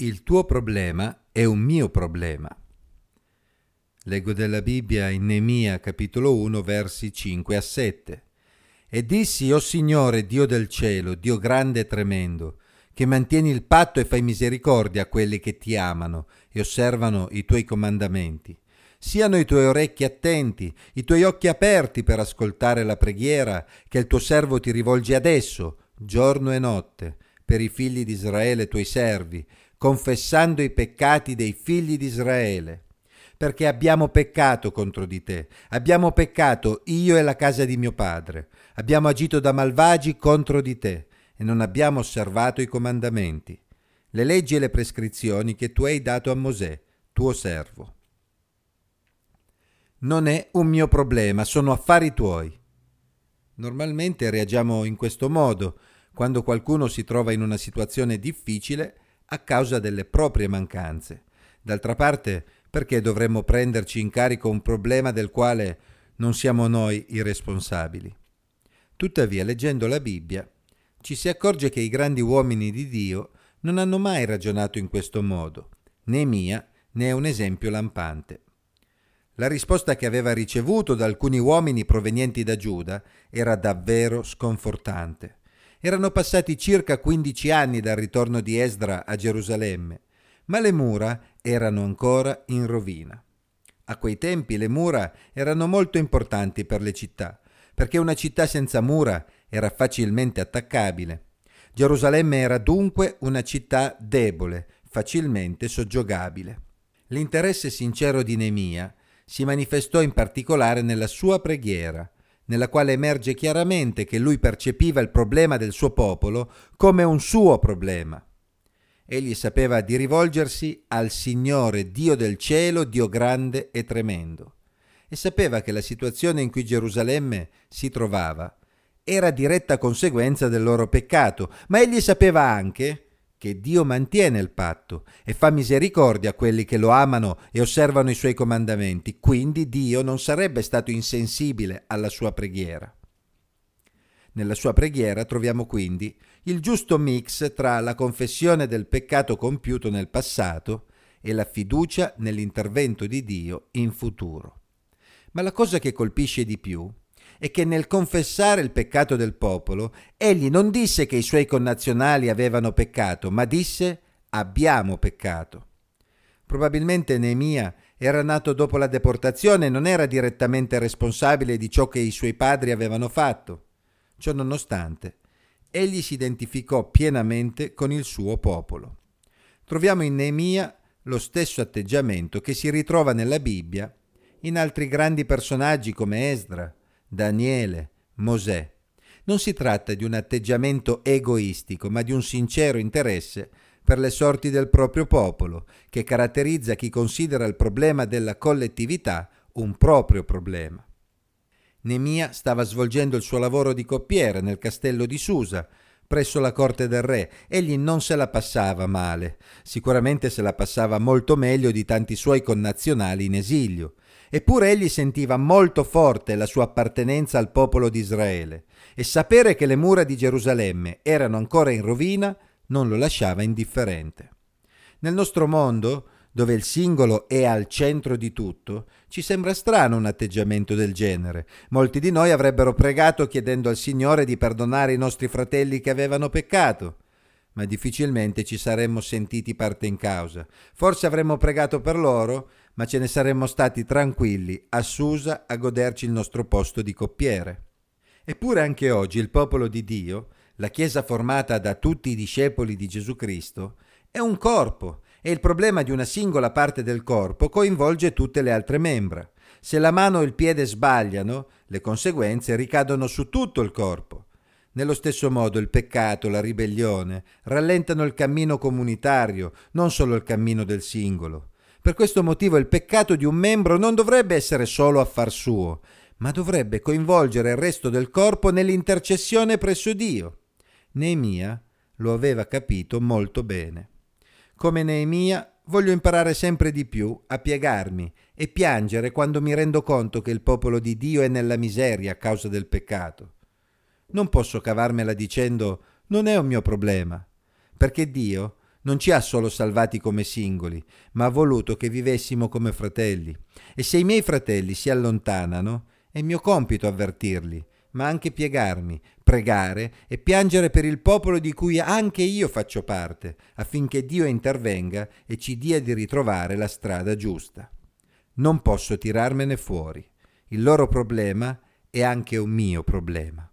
Il tuo problema è un mio problema. Leggo dalla Bibbia in Neemia capitolo 1 versi 5 a 7. E dissi, o Signore, Dio del cielo, Dio grande e tremendo, che mantieni il patto e fai misericordia a quelli che ti amano e osservano i tuoi comandamenti. Siano i tuoi orecchi attenti, i tuoi occhi aperti per ascoltare la preghiera che il tuo servo ti rivolge adesso, giorno e notte, per i figli di Israele tuoi servi, confessando i peccati dei figli di Israele. Perché abbiamo peccato contro di te, abbiamo peccato io e la casa di mio padre, abbiamo agito da malvagi contro di te e non abbiamo osservato i comandamenti, le leggi e le prescrizioni che tu hai dato a Mosè, tuo servo. Non è un mio problema, sono affari tuoi. Normalmente reagiamo in questo modo quando qualcuno si trova in una situazione difficile a causa delle proprie mancanze. D'altra parte, perché dovremmo prenderci in carico un problema del quale non siamo noi i responsabili? Tuttavia, leggendo la Bibbia, ci si accorge che i grandi uomini di Dio non hanno mai ragionato in questo modo. Neemia ne è un esempio lampante. La risposta che aveva ricevuto da alcuni uomini provenienti da Giuda era davvero sconfortante. Erano passati circa 15 anni dal ritorno di Esdra a Gerusalemme, ma le mura erano ancora in rovina. A quei tempi le mura erano molto importanti per le città, perché una città senza mura era facilmente attaccabile. Gerusalemme era dunque una città debole, facilmente soggiogabile. L'interesse sincero di Neemia si manifestò in particolare nella sua preghiera, nella quale emerge chiaramente che lui percepiva il problema del suo popolo come un suo problema. Egli sapeva di rivolgersi al Signore Dio del cielo, Dio grande e tremendo, e sapeva che la situazione in cui Gerusalemme si trovava era diretta conseguenza del loro peccato, ma egli sapeva anche che Dio mantiene il patto e fa misericordia a quelli che lo amano e osservano i suoi comandamenti, quindi Dio non sarebbe stato insensibile alla sua preghiera. Nella sua preghiera troviamo quindi il giusto mix tra la confessione del peccato compiuto nel passato e la fiducia nell'intervento di Dio in futuro. Ma la cosa che colpisce di più è che nel confessare il peccato del popolo, egli non disse che i suoi connazionali avevano peccato, ma disse abbiamo peccato. Probabilmente Neemia era nato dopo la deportazione e non era direttamente responsabile di ciò che i suoi padri avevano fatto. Ciò nonostante, egli si identificò pienamente con il suo popolo. Troviamo in Neemia lo stesso atteggiamento che si ritrova nella Bibbia in altri grandi personaggi come Esdra, Daniele, Mosè. Non si tratta di un atteggiamento egoistico, ma di un sincero interesse per le sorti del proprio popolo, che caratterizza chi considera il problema della collettività un proprio problema. Neemia stava svolgendo il suo lavoro di coppiere nel castello di Susa, presso la corte del re. Egli non se la passava male, sicuramente se la passava molto meglio di tanti suoi connazionali in esilio. Eppure egli sentiva molto forte la sua appartenenza al popolo di Israele e sapere che le mura di Gerusalemme erano ancora in rovina non lo lasciava indifferente. Nel nostro mondo, dove il singolo è al centro di tutto, ci sembra strano un atteggiamento del genere. Molti di noi avrebbero pregato chiedendo al Signore di perdonare i nostri fratelli che avevano peccato, ma difficilmente ci saremmo sentiti parte in causa. Forse avremmo pregato per loro, ma ce ne saremmo stati tranquilli a Susa a goderci il nostro posto di coppiere. Eppure anche oggi il popolo di Dio, la Chiesa formata da tutti i discepoli di Gesù Cristo, è un corpo e il problema di una singola parte del corpo coinvolge tutte le altre membra. Se la mano o il piede sbagliano, le conseguenze ricadono su tutto il corpo. Nello stesso modo il peccato, la ribellione, rallentano il cammino comunitario, non solo il cammino del singolo. Per questo motivo il peccato di un membro non dovrebbe essere solo affar suo, ma dovrebbe coinvolgere il resto del corpo nell'intercessione presso Dio. Neemia lo aveva capito molto bene. Come Neemia, voglio imparare sempre di più a piegarmi e piangere quando mi rendo conto che il popolo di Dio è nella miseria a causa del peccato. Non posso cavarmela dicendo non è un mio problema, perché Dio Non ci ha solo salvati come singoli, ma ha voluto che vivessimo come fratelli. E se i miei fratelli si allontanano, è mio compito avvertirli, ma anche piegarmi, pregare e piangere per il popolo di cui anche io faccio parte, affinché Dio intervenga e ci dia di ritrovare la strada giusta. Non posso tirarmene fuori. Il loro problema è anche un mio problema.